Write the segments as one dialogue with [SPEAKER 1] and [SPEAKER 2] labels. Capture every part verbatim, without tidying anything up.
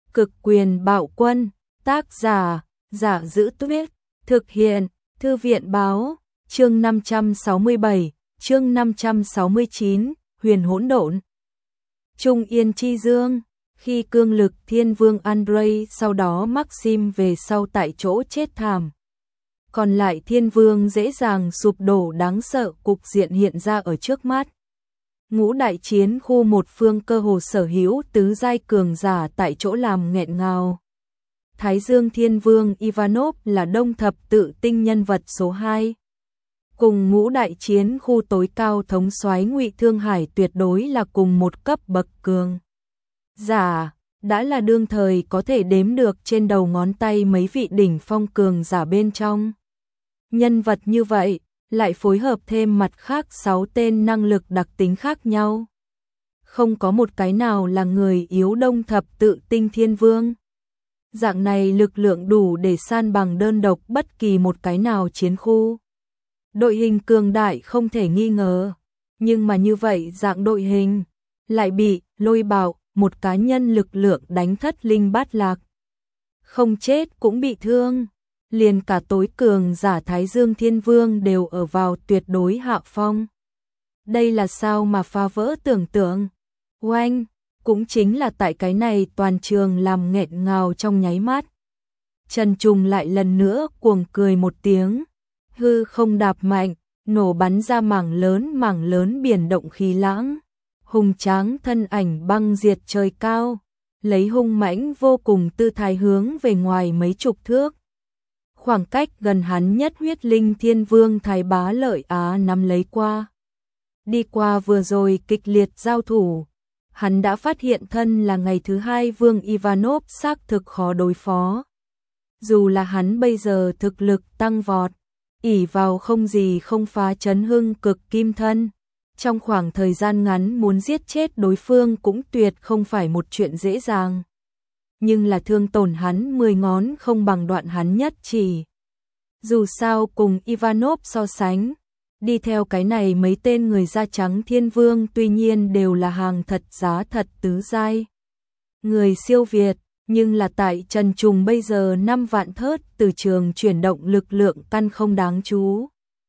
[SPEAKER 1] Cực quyền bạo quân, tác giả, Giả Giữ Tuyết, thực hiện, Thư viện báo, chương năm trăm sáu mươi bảy, chương năm trăm sáu mươi chín, Huyền Hỗn Độn. Trung Yên Chi Dương, khi cương lực Thiên Vương Andrei sau đó Maxim về sau tại chỗ chết thảm. Còn lại Thiên Vương dễ dàng sụp đổ, đáng sợ cục diện hiện ra ở trước mắt. Ngũ đại chiến khu một phương cơ hồ sở hữu tứ giai cường giả tại chỗ làm nghẹn ngào. Thái Dương Thiên Vương Ivanov là đông thập tự tinh nhân vật số hai. Cùng ngũ đại chiến khu tối cao thống soái Ngụy Thương Hải tuyệt đối là cùng một cấp bậc cường giả, đã là đương thời có thể đếm được trên đầu ngón tay mấy vị đỉnh phong cường giả bên trong. Nhân vật như vậy, lại phối hợp thêm mặt khác sáu tên năng lực đặc tính khác nhau. Không có một cái nào là người yếu đông thập tự tinh thiên vương. Dạng này lực lượng đủ để san bằng đơn độc bất kỳ một cái nào chiến khu. Đội hình cường đại không thể nghi ngờ, nhưng mà như vậy dạng đội hình lại bị Lôi Bạo, một cá nhân lực lượng đánh thất linh bát lạc. Không chết cũng bị thương, liền cả tối cường giả Thái Dương Thiên Vương đều ở vào tuyệt đối hạ phong. Đây là sao mà phá vỡ tưởng tượng. Oanh, cũng chính là tại cái này toàn trường làm nghẹn ngào trong nháy mắt. Trần Trùng lại lần nữa cuồng cười một tiếng, hư không đạp mạnh, nổ bắn ra mảng lớn mảng lớn biển động khí lãng. Hùng tráng thân ảnh băng diệt trời cao, lấy hung mãnh vô cùng tư thái hướng về ngoài mấy chục thước. Khoảng cách gần hắn nhất huyết linh Thiên Vương Thái Bá Lợi Á nắm lấy qua. Đi qua vừa rồi kịch liệt giao thủ, hắn đã phát hiện thân là ngày thứ hai Vương Ivanov xác thực khó đối phó. Dù là hắn bây giờ thực lực tăng vọt, ỷ vào không gì không phá chấn hưng cực kim thân, trong khoảng thời gian ngắn muốn giết chết đối phương cũng tuyệt không phải một chuyện dễ dàng. Nhưng là thương tổn hắn mười ngón không bằng đoạn hắn nhất chỉ. Dù sao cùng Ivanov so sánh, đi theo cái này mấy tên người da trắng Thiên Vương tuy nhiên đều là hàng thật giá thật tứ giai. Người siêu việt, nhưng là tại Trần Trùng bây giờ năm vạn thớt từ trường chuyển động lực lượng căn không đáng chú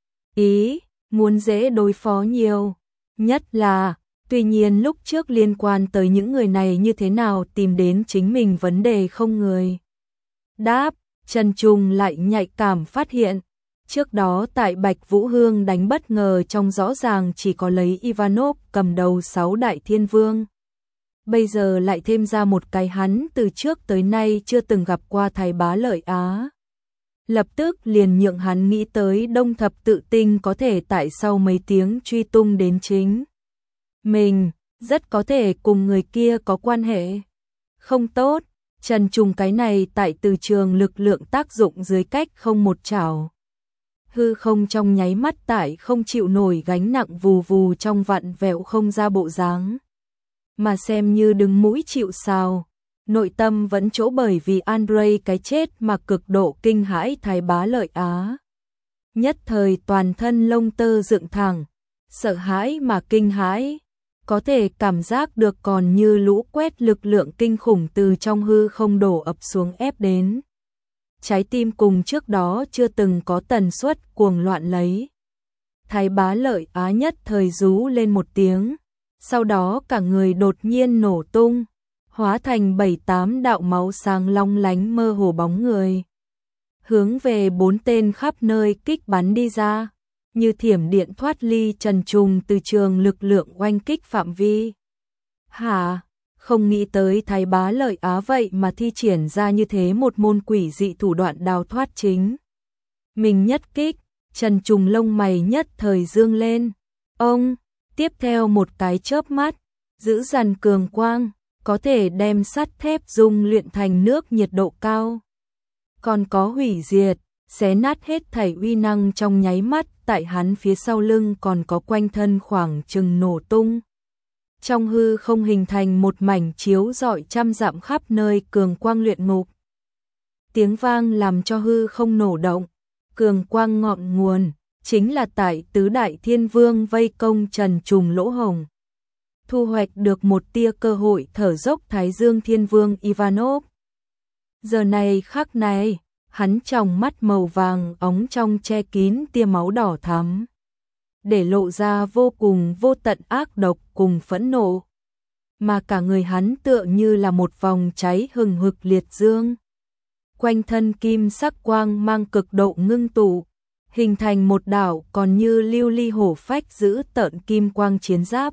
[SPEAKER 1] ý, muốn dễ đối phó nhiều. Nhất là, tuy nhiên lúc trước liên quan tới những người này như thế nào tìm đến chính mình vấn đề không người đáp, Trần Trùng lại nhạy cảm phát hiện. Trước đó tại Bạch Vũ Hương đánh bất ngờ trong rõ ràng chỉ có lấy Ivanov cầm đầu sáu đại thiên vương. Bây giờ lại thêm ra một cái hắn từ trước tới nay chưa từng gặp qua Thái Bá Lợi Á. Lập tức liền nhượng hắn nghĩ tới đông thập tự tinh có thể tại sau mấy tiếng truy tung đến chính mình, rất có thể cùng người kia có quan hệ. Không tốt, Trần Trùng cái này tại từ trường lực lượng tác dụng dưới cách không một chảo. Hư không trong nháy mắt tại không chịu nổi gánh nặng vù vù trong vặn vẹo không ra bộ dáng. Mà xem như đứng mũi chịu sào, nội tâm vẫn chỗ bởi vì Andrei cái chết mà cực độ kinh hãi Thái Bá Lợi Á. Nhất thời toàn thân lông tơ dựng thẳng, sợ hãi mà kinh hãi, có thể cảm giác được còn như lũ quét lực lượng kinh khủng từ trong hư không đổ ập xuống ép đến. Trái tim cùng trước đó chưa từng có tần suất cuồng loạn lấy. Thái Bá Lợi Á nhất thời rú lên một tiếng, sau đó cả người đột nhiên nổ tung, hóa thành bảy tám đạo máu sáng long lánh mơ hồ bóng người. Hướng về bốn tên khắp nơi kích bắn đi ra, như thiểm điện thoát ly Trần Trùng từ trường lực lượng oanh kích phạm vi. Hả? Không nghĩ tới Thái Bá Lợi Á vậy mà thi triển ra như thế một môn quỷ dị thủ đoạn đào thoát chính. Mình nhất kích, Trần Trùng lông mày nhất thời dương lên. Ông, tiếp theo một cái chớp mắt, giữ dằn cường quang, có thể đem sắt thép dung luyện thành nước nhiệt độ cao. Còn có hủy diệt, xé nát hết thảy uy năng trong nháy mắt, tại hắn phía sau lưng còn có quanh thân khoảng chừng nổ tung. Trong hư không hình thành một mảnh chiếu rọi trăm dặm khắp nơi cường quang luyện ngục. Tiếng vang làm cho hư không nổ động, cường quang ngọn nguồn, chính là tại tứ đại thiên vương vây công Trần Trùng lỗ hổng. thu hoạch được một tia cơ hội thở dốc Thái Dương Thiên Vương Ivanov. Giờ này khắc này, hắn trong mắt màu vàng óng trong che kín tia máu đỏ thắm, để lộ ra vô cùng vô tận ác độc cùng phẫn nộ. Mà cả người hắn tựa như là một vòng cháy hừng hực liệt dương. Quanh thân kim sắc quang mang cực độ ngưng tụ, hình thành một đảo còn như lưu ly hổ phách giữ tợn kim quang chiến giáp,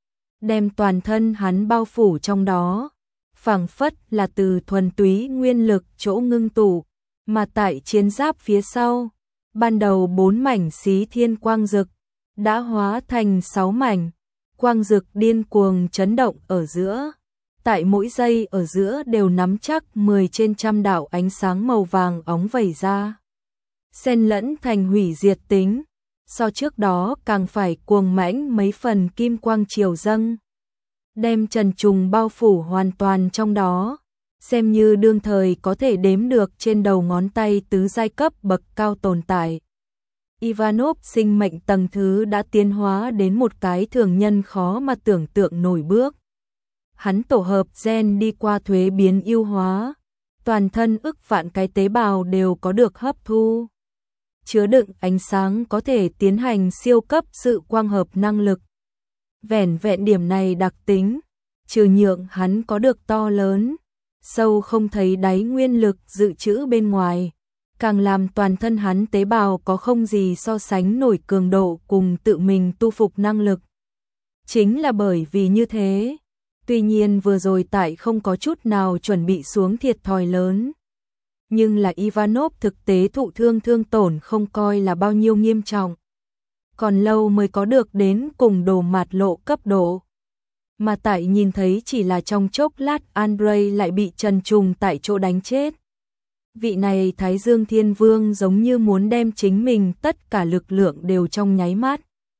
[SPEAKER 1] đem toàn thân hắn bao phủ trong đó, phảng phất là từ thuần túy nguyên lực chỗ ngưng tụ, mà tại chiến giáp phía sau, ban đầu bốn mảnh xí thiên quang dực đã hóa thành sáu mảnh, quang dực điên cuồng chấn động ở giữa. Tại mỗi giây ở giữa đều nắm chắc mười trên trăm đạo ánh sáng màu vàng óng vẩy ra, xen lẫn thành hủy diệt tính, so trước đó càng phải cuồng mãnh mấy phần kim quang triều dâng, đem Trần Trùng bao phủ hoàn toàn trong đó, xem như đương thời có thể đếm được trên đầu ngón tay tứ giai cấp bậc cao tồn tại. Ivanov sinh mệnh tầng thứ đã tiến hóa đến một cái thường nhân khó mà tưởng tượng nổi bước. Hắn tổ hợp gen đi qua thuế biến ưu hóa, toàn thân ức vạn cái tế bào đều có được hấp thu, chứa đựng ánh sáng có thể tiến hành siêu cấp sự quang hợp năng lực. Vẻn vẹn điểm này đặc tính, trừ nhượng hắn có được to lớn, sâu không thấy đáy nguyên lực dự trữ bên ngoài, càng làm toàn thân hắn tế bào có không gì so sánh nổi cường độ cùng tự mình tu phục năng lực. Chính là bởi vì như thế, tuy nhiên vừa rồi tại không có chút nào chuẩn bị xuống thiệt thòi lớn, nhưng là Ivanov thực tế thụ thương thương tổn không coi là bao nhiêu nghiêm trọng. Còn lâu mới có được đến cùng đồ mạt lộ cấp độ. Mà tại nhìn thấy chỉ là trong chốc lát Andrei lại bị Trần Trùng tại chỗ đánh chết. Vị này Thái Dương Thiên Vương giống như muốn đem chính mình tất cả lực lượng đều trong nháy mắt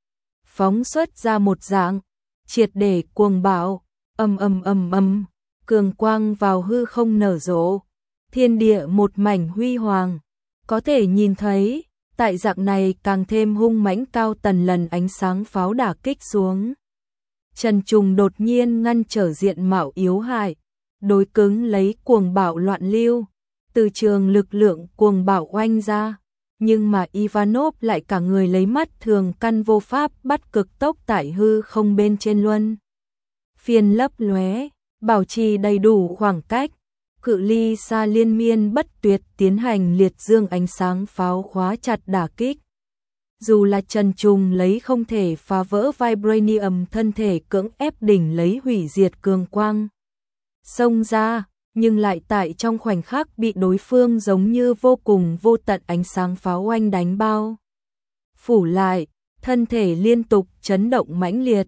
[SPEAKER 1] phóng xuất ra một dạng, triệt để cuồng bạo, âm âm âm âm, cường quang vào hư không nở rộ, thiên địa một mảnh huy hoàng, có thể nhìn thấy, tại dạng này càng thêm hung mãnh cao tần lần ánh sáng pháo đả kích xuống. Trần Trùng đột nhiên ngăn trở diện mạo yếu hại, đối cứng lấy cuồng bạo loạn lưu, từ trường lực lượng cuồng bạo oanh ra, nhưng mà Ivanov lại cả người lấy mắt thường căn vô pháp bắt cực tốc tại hư không bên trên luân phiên lấp lóe, bảo trì đầy đủ khoảng cách, cự ly xa liên miên bất tuyệt tiến hành liệt dương ánh sáng pháo khóa chặt đả kích. Dù là Trần Trùng lấy không thể phá vỡ vibranium thân thể cưỡng ép đỉnh lấy hủy diệt cường quang xông ra, nhưng lại tại trong khoảnh khắc bị đối phương giống như vô cùng vô tận ánh sáng pháo oanh đánh bao phủ lại, thân thể liên tục chấn động mãnh liệt.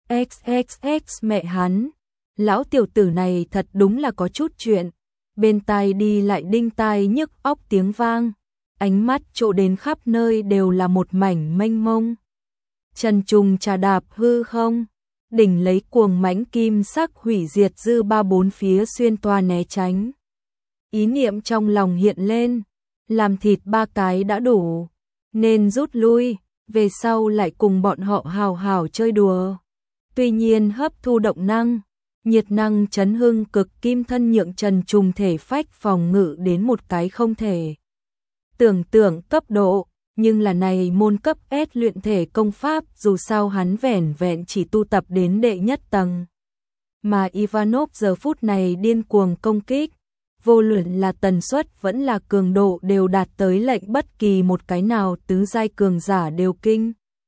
[SPEAKER 1] xxx mẹ hắn, lão tiểu tử này thật đúng là có chút chuyện. Bên tai đi lại đinh tai nhức óc tiếng vang, ánh mắt trộ đến khắp nơi đều là một mảnh mênh mông. Trần Trùng trà đạp hư không, đỉnh lấy cuồng mãnh kim sắc hủy diệt dư ba bốn phía xuyên toa né tránh. Ý niệm trong lòng hiện lên, làm thịt ba cái đã đủ, nên rút lui, về sau lại cùng bọn họ hào hào chơi đùa. Tuy nhiên hấp thu động năng, nhiệt năng chấn hưng cực kim thân nhượng Trần Trùng thể phách phòng ngự đến một cái không thể tưởng tượng cấp độ, nhưng là này môn cấp S luyện thể công pháp dù sao hắn vẻn vẹn chỉ tu tập đến đệ nhất tầng. Mà Ivanov giờ phút này điên cuồng công kích, vô luận là tần suất vẫn là cường độ đều đạt tới lệnh bất kỳ một cái nào tứ giai cường giả đều kinh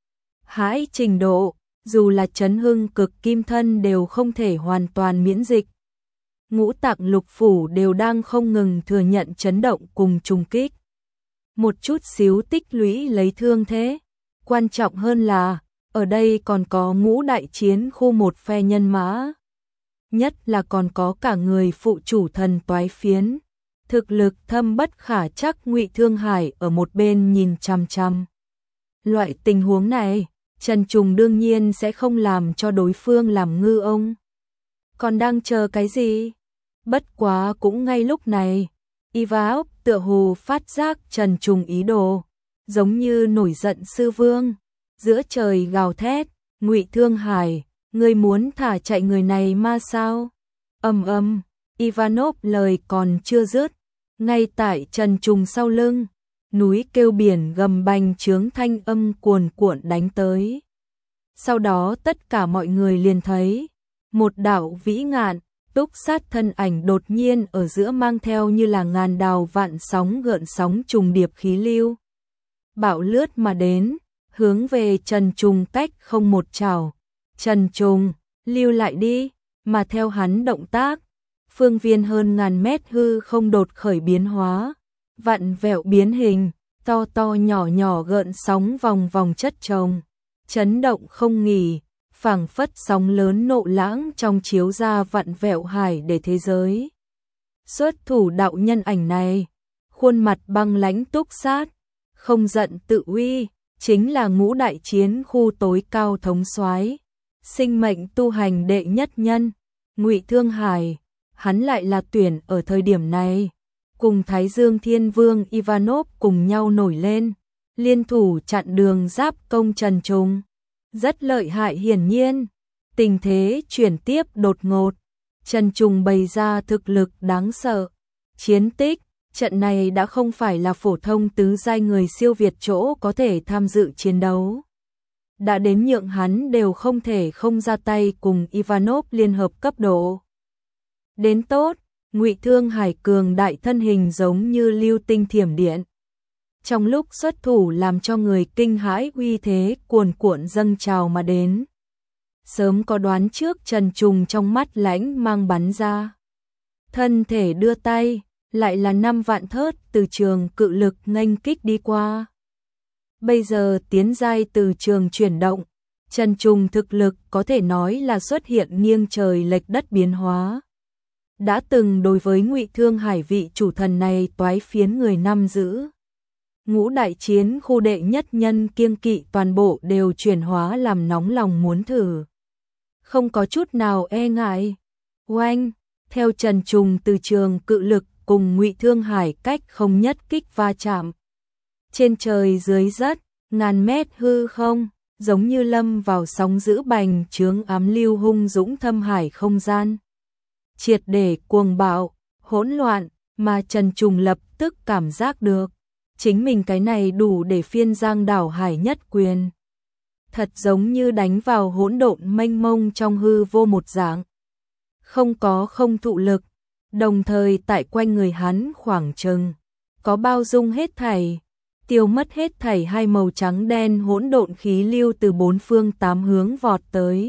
[SPEAKER 1] hãi trình độ. Dù là chấn hưng cực kim thân đều không thể hoàn toàn miễn dịch. Ngũ tạng lục phủ đều đang không ngừng thừa nhận chấn động cùng trùng kích. Một chút xíu tích lũy lấy thương thế. Quan trọng hơn là, ở đây còn có ngũ đại chiến khu một phe nhân mã. Nhất là còn có cả người phụ chủ thần toái phiến. Thực lực thâm bất khả chắc Ngụy Thương Hải ở một bên nhìn chằm chằm. Loại tình huống này, Trần Trùng đương nhiên sẽ không làm cho đối phương làm ngư ông. Còn đang chờ cái gì? Bất quá cũng ngay lúc này, Ivanov tựa hồ phát giác Trần Trùng ý đồ, giống như nổi giận sư vương, giữa trời gào thét, Ngụy Thương Hải, Ngươi muốn thả chạy người này mà sao? Ầm ầm, Ivanov lời còn chưa dứt, ngay tại Trần Trùng sau lưng, núi kêu biển gầm bành trướng thanh âm cuồn cuộn đánh tới. Sau đó tất cả mọi người liền thấy, một đạo vĩ ngạn, túc sát thân ảnh đột nhiên ở giữa mang theo như là ngàn đào vạn sóng gợn sóng trùng điệp khí lưu. Bão lướt mà đến, hướng về Trần Trùng cách không một trảo. Trần Trùng, lưu lại đi, mà theo hắn động tác, phương viên hơn ngàn mét hư không đột khởi biến hóa, vặn vẹo biến hình, to to nhỏ nhỏ gợn sóng vòng vòng chất chồng, chấn động không nghỉ, phảng phất sóng lớn nộ lãng trong chiếu ra vặn vẹo hải để thế giới. Xuất thủ đạo nhân ảnh này, khuôn mặt băng lãnh túc sát, không giận tự uy, chính là ngũ đại chiến khu tối cao thống soái, sinh mệnh tu hành đệ nhất nhân, Ngụy Thương Hải. Hắn lại là tuyển ở thời điểm này, cùng Thái Dương Thiên Vương Ivanov cùng nhau nổi lên, liên thủ chặn đường giáp công Trần Trùng. Rất lợi hại hiển nhiên, tình thế chuyển tiếp đột ngột, Trần Trùng bày ra thực lực đáng sợ, chiến tích, trận này đã không phải là phổ thông tứ giai người siêu việt chỗ có thể tham dự chiến đấu. Đã đến nhượng hắn đều không thể không ra tay cùng Ivanov liên hợp cấp độ. Đến tốt, Ngụy Thương Hải cường đại thân hình giống như lưu tinh thiểm điện. Trong lúc xuất thủ làm cho người kinh hãi uy thế cuồn cuộn dâng trào mà đến. Sớm có đoán trước Trần Trùng trong mắt lãnh mang bắn ra. Thân thể đưa tay, lại là năm vạn thớt từ trường cự lực nghênh kích đi qua. Bây giờ tiến giai từ trường chuyển động, Trần Trùng thực lực có thể nói là xuất hiện nghiêng trời lệch đất biến hóa. Đã từng đối với Ngụy Thương Hải vị chủ thần này toái phiến người năm giữ. Ngũ đại chiến khu đệ nhất nhân kiêng kỵ toàn bộ đều chuyển hóa làm nóng lòng muốn thử. Không có chút nào e ngại. Oanh, theo Trần Trùng từ trường cự lực cùng Ngụy Thương Hải cách không nhất kích va chạm. Trên trời dưới đất, ngàn mét hư không, giống như lâm vào sóng dữ bành trướng ám lưu hung dũng thâm hải không gian. Triệt để cuồng bạo, hỗn loạn, mà Trần Trùng lập tức cảm giác được. Chính mình cái này đủ để phiên giang đảo hải nhất quyền. Thật giống như đánh vào hỗn độn mênh mông trong hư vô một dạng. Không có không thụ lực, đồng thời tại quanh người hắn khoảng chừng có bao dung hết thảy, tiêu mất hết thảy hai màu trắng đen hỗn độn khí lưu từ bốn phương tám hướng vọt tới.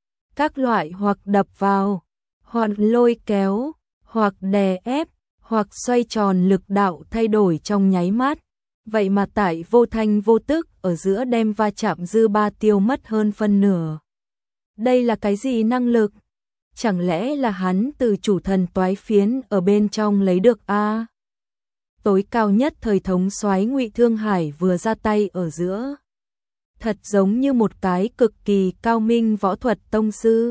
[SPEAKER 1] Các loại hoặc đập vào, hoặc lôi kéo, hoặc đè ép, hoặc xoay tròn lực đạo thay đổi trong nháy mắt, vậy mà tại vô thanh vô tức ở giữa đem va chạm dư ba tiêu mất hơn phân nửa. Đây là cái gì năng lực? Chẳng lẽ là hắn từ chủ thần toái phiến ở bên trong lấy được a? À? Tối cao nhất thời thống soái Ngụy Thương Hải vừa ra tay ở giữa. Thật giống như một cái cực kỳ cao minh võ thuật tông sư.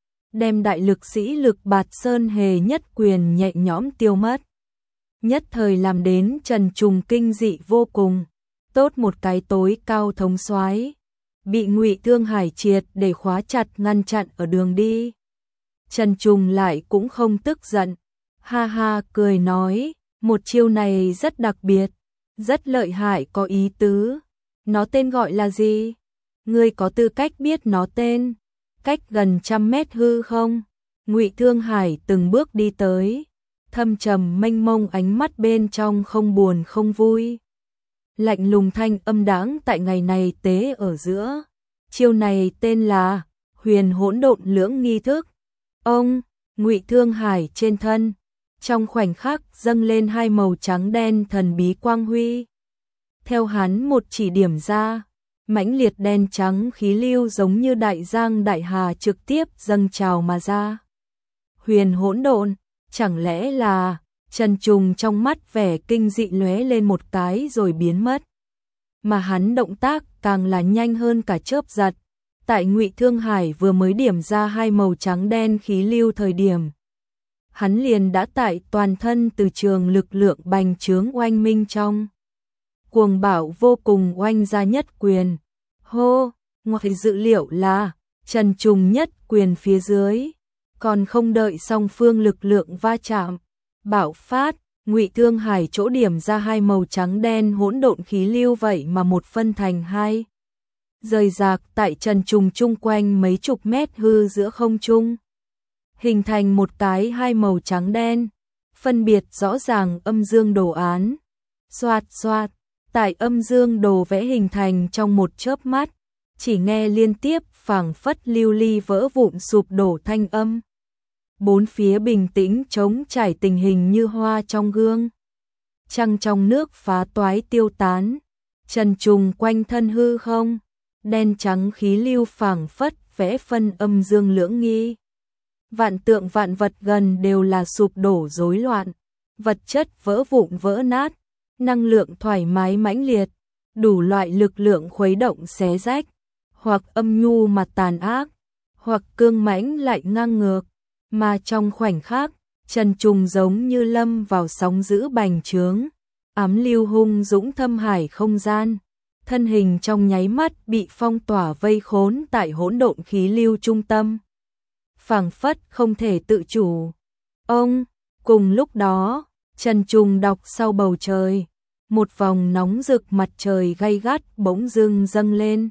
[SPEAKER 1] Đem đại lực sĩ lực bạt sơn hề nhất quyền nhẹ nhõm tiêu mất. Nhất thời làm đến Trần Trùng kinh dị vô cùng. Tốt một cái tối cao thống soái, bị Ngụy Thương Hải triệt để khóa chặt ngăn chặn ở đường đi. Trần Trùng lại cũng không tức giận, ha ha cười nói, một chiêu này rất đặc biệt, rất lợi hại có ý tứ. Nó tên gọi là gì? Ngươi có tư cách biết nó tên. Cách gần trăm mét hư không? Ngụy Thương Hải từng bước đi tới, thâm trầm mênh mông ánh mắt bên trong không buồn không vui. Lạnh lùng thanh âm đáng tại ngày này tế ở giữa. Chiêu này tên là Huyền Hỗn Độn Lưỡng nghi thức. Ông, Ngụy Thương Hải trên thân, trong khoảnh khắc dâng lên hai màu trắng đen thần bí quang huy. Theo hắn một chỉ điểm ra, mãnh liệt đen trắng khí lưu giống như đại giang đại hà trực tiếp dâng trào mà ra. Huyền hỗn độn, chẳng lẽ là... Trần Trùng trong mắt vẻ kinh dị lóe lên một cái rồi biến mất. Mà hắn động tác càng là nhanh hơn cả chớp giật. Tại Ngụy Thương Hải vừa mới điểm ra hai màu trắng đen khí lưu thời điểm, hắn liền đã tại toàn thân từ trường lực lượng bành trướng oanh minh trong. Cuồng bạo vô cùng oanh ra nhất quyền. Hô, ngoài dự liệu là Trần Trùng nhất quyền phía dưới, còn không đợi song phương lực lượng va chạm, bạo phát, Ngụy Thương Hải chỗ điểm ra hai màu trắng đen hỗn độn khí lưu vậy mà một phân thành hai. Rời rạc tại Trần Trùng chung quanh mấy chục mét hư giữa không trung, hình thành một cái hai màu trắng đen, phân biệt rõ ràng âm dương đồ án. Xoạt xoạt, tại âm dương đồ vẽ hình thành trong một chớp mắt, chỉ nghe liên tiếp phảng phất lưu ly vỡ vụn sụp đổ thanh âm. Bốn phía bình tĩnh trống trải tình hình như hoa trong gương. Trăng trong nước phá toái tiêu tán, Trần Trùng quanh thân hư không, đen trắng khí lưu phảng phất vẽ phân âm dương lưỡng nghi. Vạn tượng vạn vật gần đều là sụp đổ rối loạn, vật chất vỡ vụn vỡ nát, năng lượng thoải mái mãnh liệt, đủ loại lực lượng khuấy động xé rách, hoặc âm nhu mà tàn ác, hoặc cương mãnh lại ngang ngược, mà trong khoảnh khắc, Trần Trùng giống như lâm vào sóng dữ bành trướng, ám lưu hung dũng thâm hải không gian, thân hình trong nháy mắt bị phong tỏa vây khốn tại hỗn độn khí lưu trung tâm, phảng phất không thể tự chủ. Ông, cùng lúc đó, Trần Trùng đọc sau bầu trời, một vòng nóng rực mặt trời gay gắt bỗng dưng dâng lên.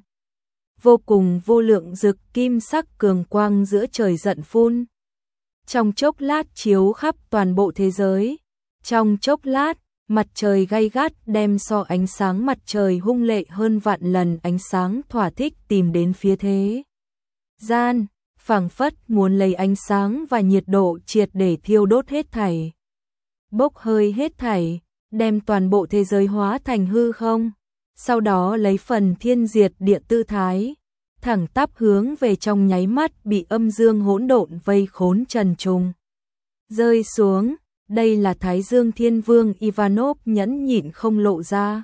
[SPEAKER 1] Vô cùng vô lượng rực kim sắc cường quang giữa trời giận phun. Trong chốc lát chiếu khắp toàn bộ thế giới. Trong chốc lát, mặt trời gay gắt đem so ánh sáng mặt trời hung lệ hơn vạn lần ánh sáng thỏa thích tìm đến phía thế gian, phảng phất muốn lấy ánh sáng và nhiệt độ triệt để thiêu đốt hết thảy. Bốc hơi hết thảy, đem toàn bộ thế giới hóa thành hư không, sau đó lấy phần thiên diệt địa tư thái, thẳng tắp hướng về trong nháy mắt bị âm dương hỗn độn vây khốn Trần Trùng. Rơi xuống, đây là Thái Dương Thiên Vương Ivanov nhẫn nhịn không lộ ra.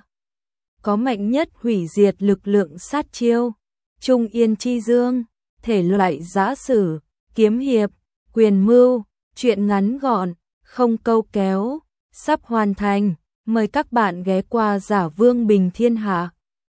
[SPEAKER 1] Có mạnh nhất hủy diệt lực lượng sát chiêu, Trung Yên Chi Dương, thể loại giã sử, kiếm hiệp, quyền mưu, truyện ngắn gọn, không câu kéo, sắp hoàn thành. Mời các bạn ghé qua Giả Vương Bình Thiên Hạ.